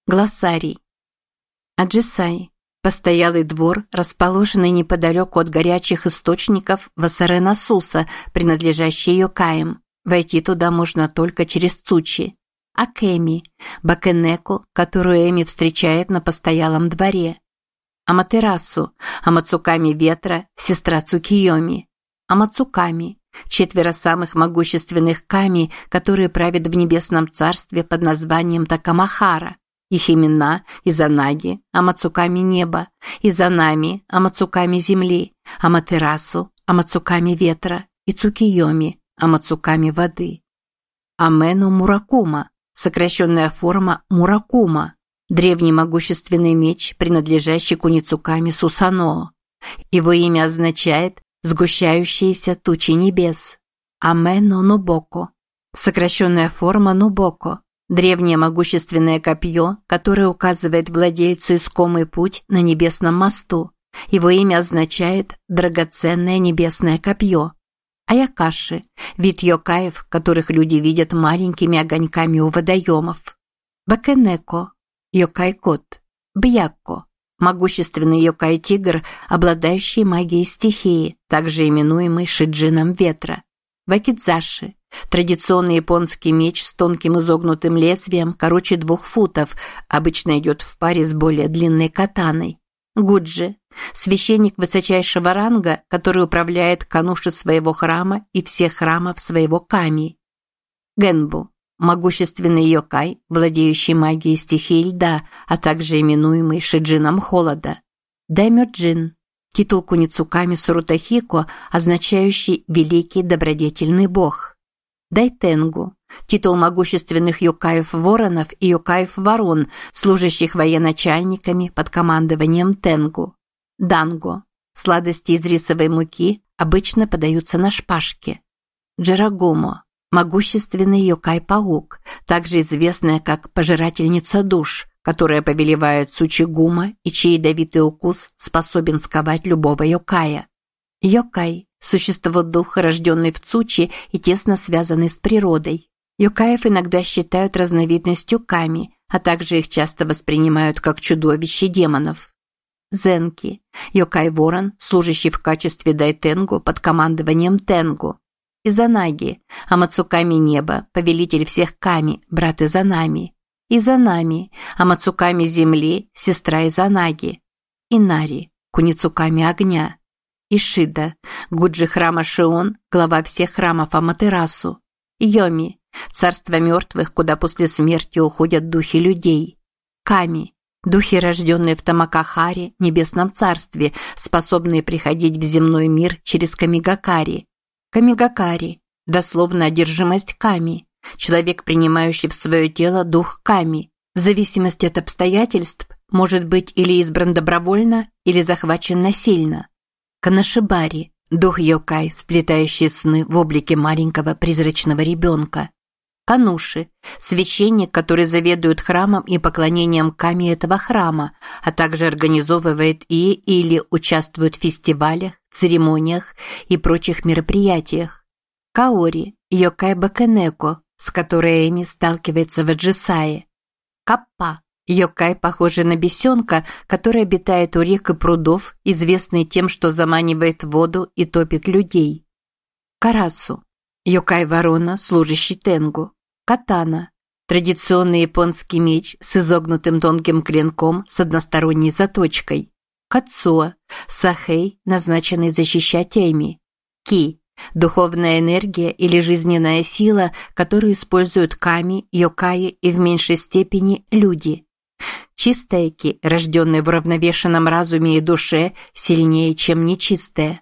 Глоссарий. Аджисай – постоялый двор, расположенный неподалеку от горячих источников Вассаренасуса, принадлежащий Йокаям. Войти туда можно только через Цучи. Акеми – Бакенеко, которую Эми встречает на постоялом дворе. Аматерасу – Амацуками ветра, сестра Цукийоми. Амацуками – 4 самых могущественных ками, которые правят в небесном царстве под названием Такамахара. Их имена – Изанаги, Амацуками неба, Изанами, Амацуками земли, Аматерасу, Амацуками ветра и Цукийоми, Амацуками воды. Амену Муракума, сокращенная форма Муракума, древний могущественный меч, принадлежащий Куницуками Сусаноо. Его имя означает «сгущающиеся тучи небес». Амено Нобоко, сокращенная форма Нобоко, древнее могущественное копье, которое указывает владельцу искомый путь на небесном мосту. Его имя означает «драгоценное небесное копье». Аякаши – вид йокаев, которых люди видят маленькими огоньками у водоемов. Бакенеко – йокай-кот. Бьякко – могущественный йокай-тигр, обладающий магией стихии, также именуемый шиджином ветра. Вакидзаши – традиционный японский меч с тонким изогнутым лезвием, короче 2 футов, обычно идет в паре с более длинной катаной. Гуджи – священник высочайшего ранга, который управляет кануши своего храма и всех храмов своего ками. Генбу – могущественный йокай, владеющий магией стихии льда, а также именуемый шиджином холода. Даймёджин – титул Куницуками Сурутахико, означающий «великий добродетельный бог». Дайтенгу – титул могущественных йокаев-воронов и йокаев-ворон, служащих военачальниками под командованием Тенгу. Данго – сладости из рисовой муки, обычно подаются на шпажке. Джирагумо – могущественный йокай-паук, также известная как пожирательница душ, которая повелевает Цучигума и чей ядовитый укус способен сковать любого йокая. Йокай – существо-дух, рожденный в Цучи и тесно связанный с природой. Йокаев иногда считают разновидностью ками, а также их часто воспринимают как чудовищ и демонов. Зенки – йокай-ворон, служащий в качестве дайтенгу под командованием Тенгу. Изанаги – Амацуками неба, повелитель всех ками, брат Изанами. Изанами – Амацуками земли, сестра Изанаги. Инари – Куницуками огня. Ишида – Гуджи храма Шион, глава всех храмов Аматерасу. Йоми – царство мертвых, куда после смерти уходят духи людей. Ками – духи, рожденные в Тамакахаре, небесном царстве, способные приходить в земной мир через Камигакари. Камигакари – дословно одержимость ками, человек, принимающий в свое тело дух ками, в зависимости от обстоятельств, может быть или избран добровольно, или захвачен насильно. Канашибари – дух йокай, сплетающий сны в облике маленького призрачного ребенка. Кануши – священник, который заведует храмом и поклонением ками этого храма, а также организовывает или участвует в фестивалях, церемониях и прочих мероприятиях. Каори – йокай Бакенеко, с которой Эми сталкивается в Аджисае. Каппа – йокай, похожий на бесенка, который обитает у рек и прудов, известный тем, что заманивает воду и топит людей. Карасу – йокай-ворона, служащий Тенгу. Катана – традиционный японский меч с изогнутым тонким клинком с односторонней заточкой. Кацуа – сахэй, назначенный защищать Эми. Ки – духовная энергия или жизненная сила, которую используют ками, йокаи и в меньшей степени люди. Чистая ки, рожденная в уравновешенном разуме и душе, сильнее, чем нечистая.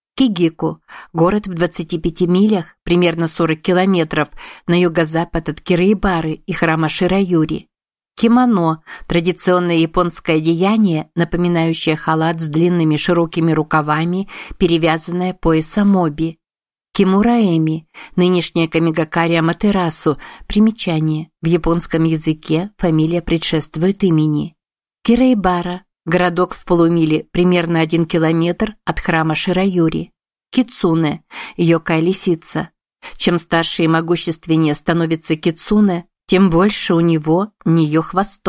Кигику – город в 25 милях, примерно 40 километров, на юго-запад от Кирейбары и храма Шираюри. Кимоно – традиционное японское одеяние, напоминающее халат с длинными широкими рукавами, перевязанное поясом оби. Кимураэми – нынешняя Камигакари Аматерасу, примечание, в японском языке фамилия предшествует имени. Кирейбара – городок в полумиле, примерно 1 километр от храма Шираюри. Кицуне – йокай-лисица. Чем старше и могущественнее становится кицуне, тем больше у него, нее хвостов.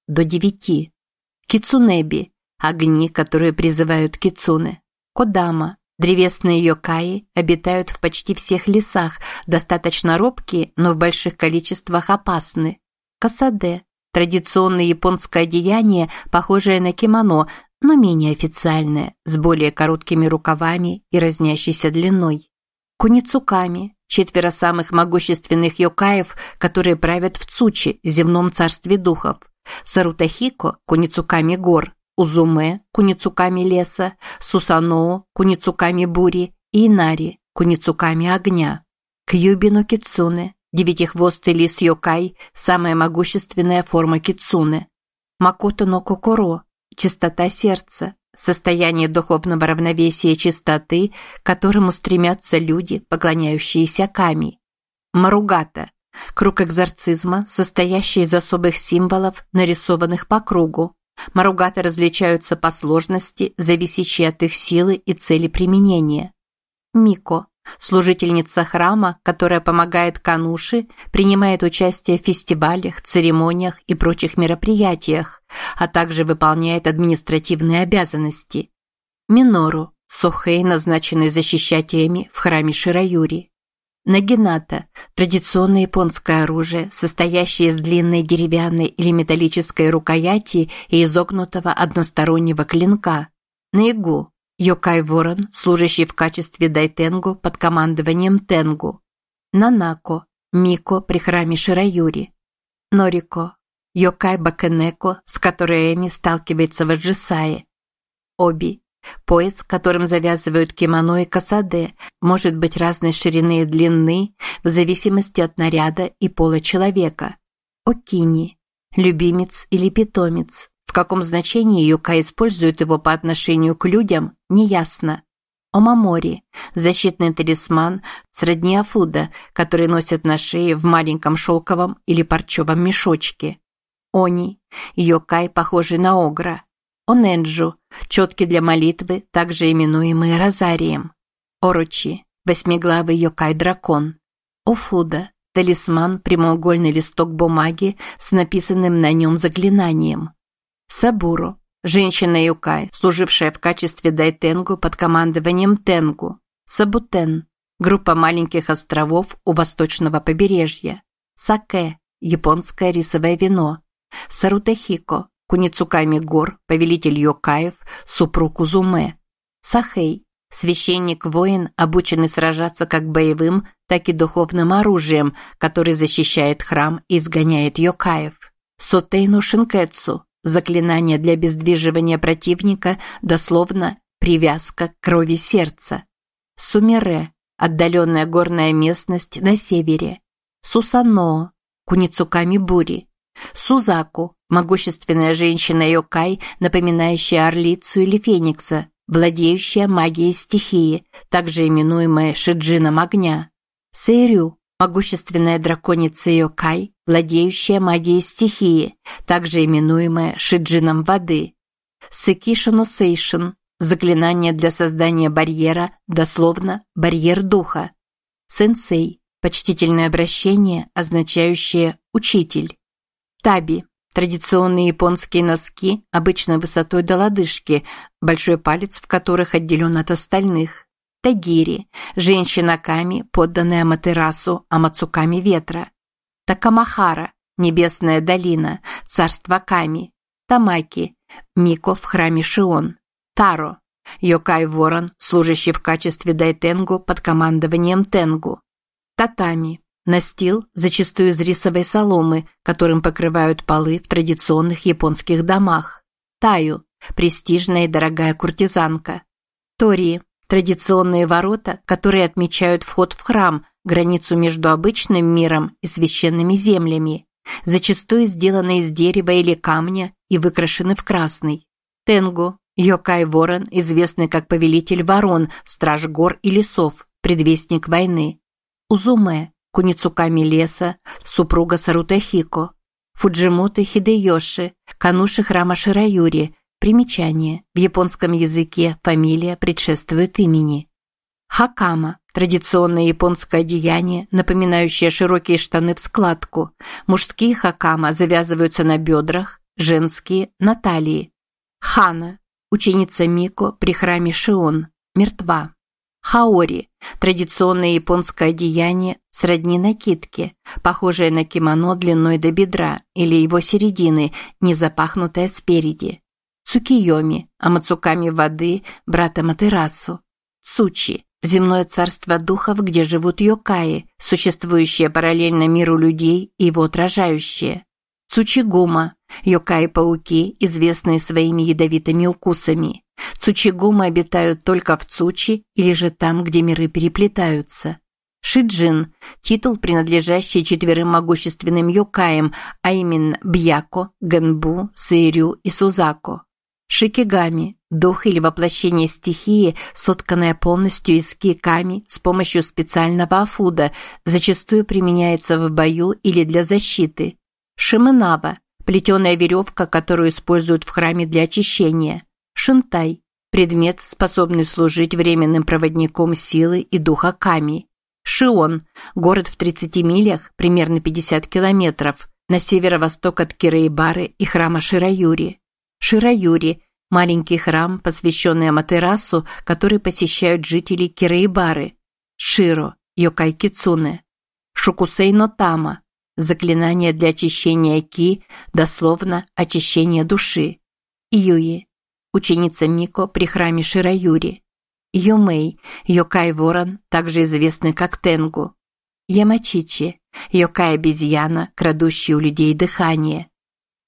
до 9. Кицунеби – огни, которые призывают кицуне. Кодама – древесные йокаи обитают в почти всех лесах, достаточно робкие, но в больших количествах опасны. Касаде – традиционное японское одеяние, похожее на кимоно, но менее официальное, с более короткими рукавами и разнящейся длиной. Куницуками – 4 самых могущественных йокаев, которые правят в Цучи, земном царстве духов. Сарутахико – куницуками гор, Узуме – куницуками леса, Сусаноо – куницуками бури и Инари – куницуками огня. Кьюбино кицуне – 9-хвостый лис йокай, самая могущественная форма кицуне. Макото но кокоро – чистота сердца, состояние духовного равновесия чистоты, к которому стремятся люди, поклоняющиеся ками. Маругата – круг экзорцизма, состоящий из особых символов, нарисованных по кругу. Маругаты различаются по сложности, зависящей от их силы и цели применения. Мико – служительница храма, которая помогает кануши, принимает участие в фестивалях, церемониях и прочих мероприятиях, а также выполняет административные обязанности. Минору – сохэй, назначенный защищателями в храме Шираюри. Нагината – традиционное японское оружие, состоящее из длинной деревянной или металлической рукояти и изогнутого одностороннего клинка. Наигу – йокай-ворон, служащий в качестве дайтенгу под командованием тенгу. Нанако – мико при храме Шираюри. Норико – йокай-бакенеко, с которой Эми сталкивается в Аджисае. Оби – пояс, которым завязывают кимоно и касаде, может быть разной ширины и длины в зависимости от наряда и пола человека. Окини – любимец или питомец. В каком значении йокай использует его по отношению к людям, неясно. Омамори – защитный талисман сродни афуда, который носят на шее в маленьком шелковом или парчевом мешочке. Они – йокай, похожий на огра. Оненджу – четки для молитвы, также именуемые розарием. Орочи – 8-главый йокай-дракон. Офуда – талисман, прямоугольный листок бумаги с написанным на нем заклинанием. Сабуру – женщина-йокай, служившая в качестве дайтенгу под командованием тенгу. Сабутен – группа маленьких островов у восточного побережья. Саке – японское рисовое вино. Сарутахико – куницуками гор, повелитель йокаев, супруг Узуме. Сахэй – священник-воин, обученный сражаться как боевым, так и духовным оружием, который защищает храм и изгоняет йокаев. Сотейну шинкетсу – заклинание для обездвиживания противника, дословно «привязка к крови сердца». Сумире – отдаленная горная местность на севере. Сусаноо – куницуками бури. Сузаку – могущественная женщина-йокай, напоминающая орлицу или феникса, владеющая магией стихии, также именуемая шиджином огня. Сэйрю – могущественная драконица-йокай, владеющая магией стихии, также именуемая шиджином воды. Сэкишино-сейшин – заклинание для создания барьера, дословно «барьер духа». Сенсей – почтительное обращение, означающее «учитель». Таби – традиционные японские носки, обычно высотой до лодыжки, большой палец в которых отделен от остальных. Тагири – женщина-ками, подданная Аматерасу, Амацуками ветра. Такамахара – небесная долина, царство Ками. Тамаки – мико в храме Шион. Таро – йокай-ворон, служащий в качестве дайтенгу под командованием тенгу. Татами – настил, зачастую из рисовой соломы, которым покрывают полы в традиционных японских домах. Таю – престижная и дорогая куртизанка. Тори – традиционные ворота, которые отмечают вход в храм, границу между обычным миром и священными землями, зачастую сделаны из дерева или камня и выкрашены в красный. Тенгу – йокай-ворон, известный как повелитель ворон, страж гор и лесов, предвестник войны. Узуме – куницуками леса, супруга Сарутахико. Фуджимото Хидеёши, кануши храма Шираюри. Примечание. В японском языке фамилия предшествует имени. Хакама – традиционное японское одеяние, напоминающее широкие штаны в складку. Мужские хакама завязываются на бедрах, женские – на талии. Хана, ученица Мико при храме Шион, мертва. Хаори – традиционное японское одеяние сродни накидке, похожее на кимоно длиной до бедра или его середины, не запахнутое спереди. Цукийоми – амацуками воды брата Матерасу. Цучи – земное царство духов, где живут йокаи, существующие параллельно миру людей и его отражающие. Цучигума – йокаи-пауки, известные своими ядовитыми укусами. Цучигумы обитают только в Цучи или же там, где миры переплетаются. Шиджин – титул, принадлежащий 4 могущественным йокаям, а именно Бьяко, Гэнбу, Сэйрю и Сузако. Шикигами – дух или воплощение стихии, сотканное полностью из киками с помощью специального афуда, зачастую применяется в бою или для защиты. Шимэнава – плетеная веревка, которую используют в храме для очищения. Шинтай – предмет, способный служить временным проводником силы и духа Ками. Шион – город в 30 милях, примерно 50 километров, на северо-восток от Кираибары и храма Шираюри. Шираюри – маленький храм, посвященный Аматерасу, который посещают жители Кираибары. Широ – йокай Кицуне. Шукусей но Тама – заклинание для очищения ки, дословно очищение души. Юи – ученица Мико при храме Шираюри. Юмэй – йокай-ворон, также известный как Тенгу. Ямачичи – йокай-обезьяна, крадущий у людей дыхание.